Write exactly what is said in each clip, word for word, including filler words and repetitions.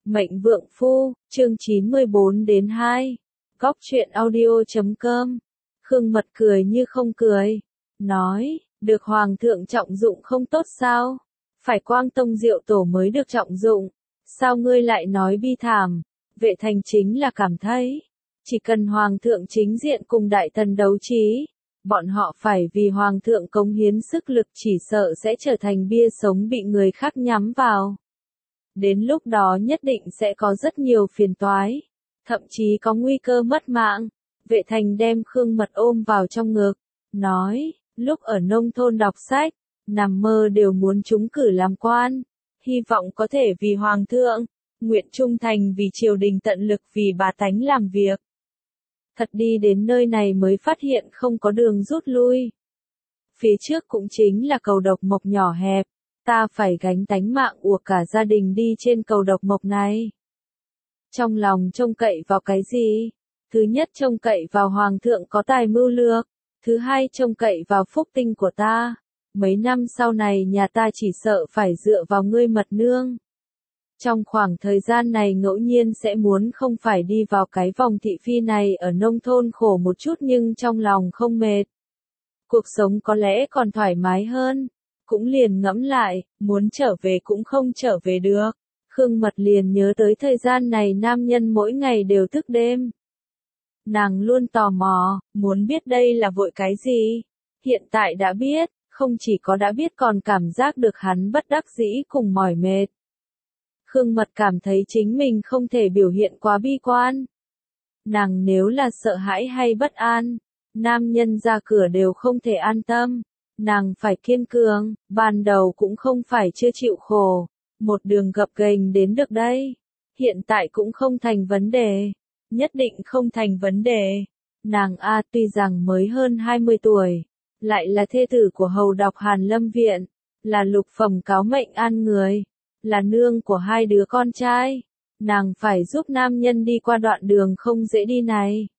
Mệnh Vượng Phu, chương chín mươi bốn đến hai. Góc truyện audio chấm com. Khương Mật cười như không cười. Nói, được Hoàng thượng trọng dụng không tốt sao? Phải Quang Tông Diệu Tổ mới được trọng dụng. Sao ngươi lại nói bi thảm? Vệ Thành chính là cảm thấy, chỉ cần Hoàng thượng chính diện cùng đại tần đấu trí, bọn họ phải vì Hoàng thượng cống hiến sức lực chỉ sợ sẽ trở thành bia sống bị người khác nhắm vào. Đến lúc đó nhất định sẽ có rất nhiều phiền toái, thậm chí có nguy cơ mất mạng. Vệ Thành đem Khương Mật ôm vào trong ngực, nói, lúc ở nông thôn đọc sách, nằm mơ đều muốn trúng cử làm quan, hy vọng có thể vì Hoàng thượng, nguyện trung thành vì triều đình tận lực vì bá tánh làm việc. Thật đi đến nơi này mới phát hiện không có đường rút lui. Phía trước cũng chính là cầu độc mộc nhỏ hẹp, ta phải gánh tánh mạng của cả gia đình đi trên cầu độc mộc này. Trong lòng trông cậy vào cái gì? Thứ nhất trông cậy vào Hoàng thượng có tài mưu lược, thứ hai trông cậy vào phúc tinh của ta. Mấy năm sau này nhà ta chỉ sợ phải dựa vào ngươi Mật nương. Trong khoảng thời gian này ngẫu nhiên sẽ muốn không phải đi vào cái vòng thị phi này ở nông thôn khổ một chút nhưng trong lòng không mệt. Cuộc sống có lẽ còn thoải mái hơn. Cũng liền ngẫm lại, muốn trở về cũng không trở về được. Khương Mật liền nhớ tới thời gian này nam nhân mỗi ngày đều thức đêm. Nàng luôn tò mò, muốn biết đây là vội cái gì. Hiện tại đã biết, không chỉ có đã biết còn cảm giác được hắn bất đắc dĩ cùng mỏi mệt. Khương Mật cảm thấy chính mình không thể biểu hiện quá bi quan. Nàng nếu là sợ hãi hay bất an, nam nhân ra cửa đều không thể an tâm. Nàng phải kiên cường, ban đầu cũng không phải chưa chịu khổ, một đường gập ghềnh đến được đây. Hiện tại cũng không thành vấn đề, nhất định không thành vấn đề. Nàng A tuy rằng mới hơn hai mươi tuổi, lại là thê tử của hầu đọc Hàn Lâm Viện, là lục phẩm cáo mệnh an người, là nương của hai đứa con trai. Nàng phải giúp nam nhân đi qua đoạn đường không dễ đi này.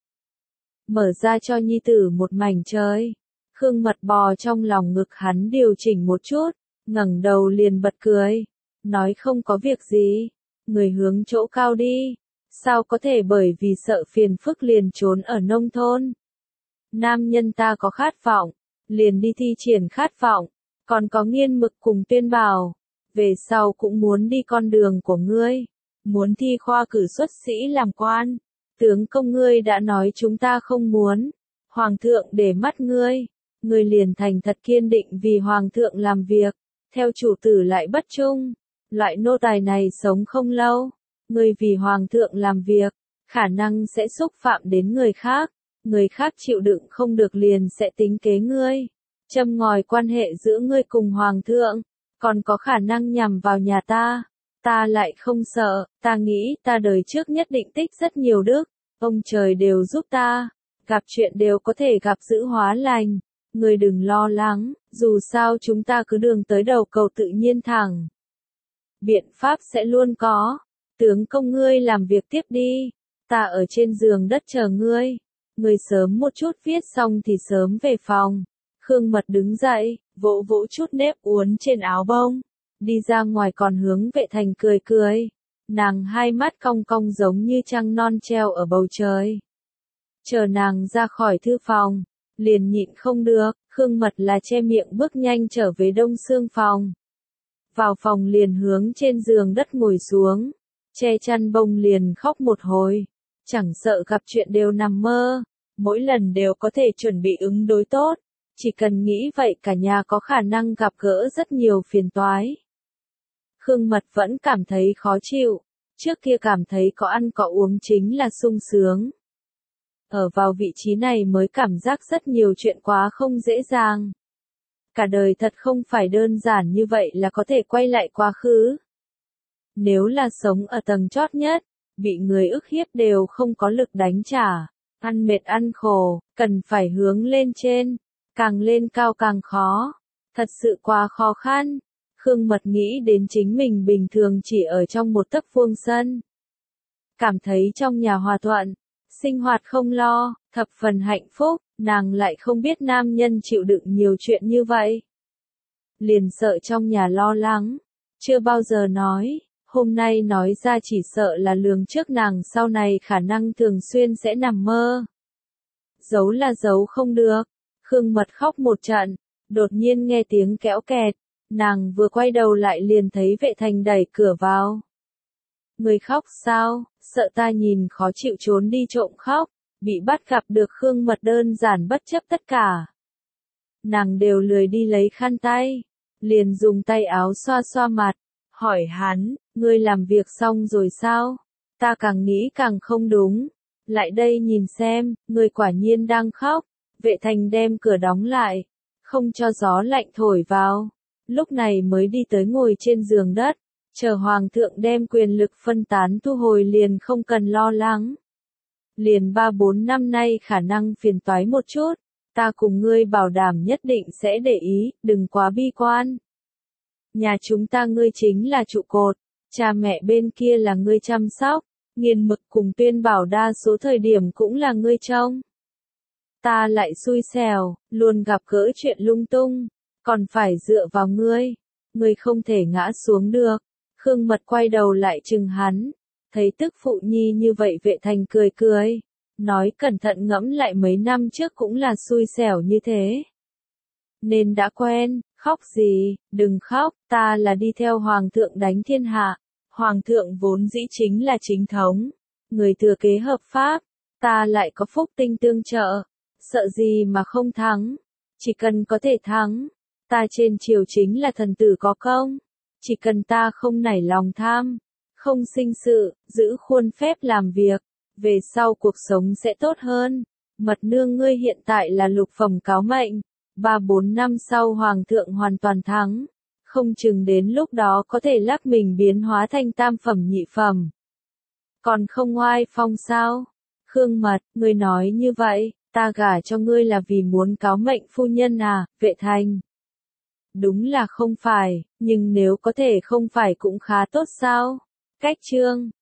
Mở ra cho nhi tử một mảnh trời. Khương Mật bò trong lòng ngực hắn điều chỉnh một chút, ngẩng đầu liền bật cười, nói không có việc gì, người hướng chỗ cao đi, sao có thể bởi vì sợ phiền phức liền trốn ở nông thôn. Nam nhân ta có khát vọng, liền đi thi triển khát vọng, còn có nghiên mực cùng tuyên bảo, về sau cũng muốn đi con đường của ngươi, muốn thi khoa cử xuất sĩ làm quan, tướng công ngươi đã nói chúng ta không muốn, Hoàng thượng để mắt ngươi. Ngươi liền thành thật kiên định vì Hoàng thượng làm việc, theo chủ tử lại bất trung. Loại nô tài này sống không lâu. Ngươi vì Hoàng thượng làm việc, khả năng sẽ xúc phạm đến người khác. Người khác chịu đựng không được liền sẽ tính kế ngươi. Châm ngòi quan hệ giữa ngươi cùng Hoàng thượng, còn có khả năng nhằm vào nhà ta. Ta lại không sợ, ta nghĩ ta đời trước nhất định tích rất nhiều đức. Ông trời đều giúp ta, gặp chuyện đều có thể gặp dữ hóa lành. Ngươi đừng lo lắng, dù sao chúng ta cứ đường tới đầu cầu tự nhiên thẳng. Biện pháp sẽ luôn có. Tướng công ngươi làm việc tiếp đi. Ta ở trên giường đất chờ ngươi. Ngươi sớm một chút viết xong thì sớm về phòng. Khương Mật đứng dậy, vỗ vỗ chút nếp uốn trên áo bông. Đi ra ngoài còn hướng Vệ Thành cười cười. Nàng hai mắt cong cong giống như trăng non treo ở bầu trời. Chờ nàng ra khỏi thư phòng. Liền nhịn không được, Khương Mật là che miệng bước nhanh trở về đông xương phòng. Vào phòng liền hướng trên giường đất ngồi xuống, che chăn bông liền khóc một hồi, chẳng sợ gặp chuyện đều nằm mơ, mỗi lần đều có thể chuẩn bị ứng đối tốt, chỉ cần nghĩ vậy cả nhà có khả năng gặp gỡ rất nhiều phiền toái. Khương Mật vẫn cảm thấy khó chịu, trước kia cảm thấy có ăn có uống chính là sung sướng. Ở vào vị trí này mới cảm giác rất nhiều chuyện quá không dễ dàng. Cả đời thật không phải đơn giản như vậy là có thể quay lại quá khứ. Nếu là sống ở tầng chót nhất, bị người ức hiếp đều không có lực đánh trả, ăn mệt ăn khổ, cần phải hướng lên trên, càng lên cao càng khó, thật sự quá khó khăn. Khương Mật nghĩ đến chính mình bình thường chỉ ở trong một tấc vuông sân. Cảm thấy trong nhà hòa thuận. Sinh hoạt không lo, thập phần hạnh phúc, nàng lại không biết nam nhân chịu đựng nhiều chuyện như vậy. Liền sợ trong nhà lo lắng, chưa bao giờ nói, Hôm nay nói ra chỉ sợ là lường trước nàng sau này khả năng thường xuyên sẽ nằm mơ. Giấu là giấu không được. Khương Mật khóc một trận, đột nhiên nghe tiếng kéo kẹt, nàng vừa quay đầu lại liền thấy Vệ Thành đẩy cửa vào. Người khóc sao, sợ ta nhìn khó chịu trốn đi trộm khóc, bị bắt gặp được Khương Mật đơn giản bất chấp tất cả. Nàng đều lười đi lấy khăn tay, liền dùng tay áo xoa xoa mặt, hỏi hắn, ngươi làm việc xong rồi sao? Ta càng nghĩ càng không đúng. Lại đây nhìn xem, ngươi quả nhiên đang khóc. Vệ Thành đem cửa đóng lại, không cho gió lạnh thổi vào. Lúc này mới đi tới ngồi trên giường đất, chờ Hoàng thượng đem quyền lực phân tán thu hồi liền không cần lo lắng. Liền ba bốn năm nay khả năng phiền toái một chút, ta cùng ngươi bảo đảm nhất định sẽ để ý, đừng quá bi quan. Nhà chúng ta ngươi chính là trụ cột, cha mẹ bên kia là ngươi chăm sóc, nghiền mực cùng Tuyên Bảo đa số thời điểm cũng là ngươi trông. Ta lại xui xẻo, luôn gặp gỡ chuyện lung tung, còn phải dựa vào ngươi, ngươi không thể ngã xuống được. Khương Mật quay đầu lại chừng hắn, thấy tức phụ nhi như vậy Vệ Thành cười cười, nói cẩn thận ngẫm lại mấy năm trước cũng là xui xẻo như thế. Nên đã quen, khóc gì, đừng khóc, ta là đi theo Hoàng thượng đánh thiên hạ. Hoàng thượng vốn dĩ chính là chính thống, người thừa kế hợp pháp, ta lại có phúc tinh tương trợ, sợ gì mà không thắng, chỉ cần có thể thắng, ta trên triều chính là thần tử có công, chỉ cần ta không nảy lòng tham, không sinh sự, giữ khuôn phép làm việc, về sau cuộc sống sẽ tốt hơn. Mật nương ngươi hiện tại là lục phẩm cáo mệnh, ba bốn năm sau Hoàng thượng hoàn toàn thắng. Không chừng đến lúc đó có thể lắc mình biến hóa thành tam phẩm nhị phẩm. Còn không oai phong sao? Khương Mật, ngươi nói như vậy, ta gả cho ngươi là vì muốn cáo mệnh phu nhân à, Vệ Thành? Đúng là không phải, nhưng nếu có thể không phải cũng khá tốt sao? Cách chương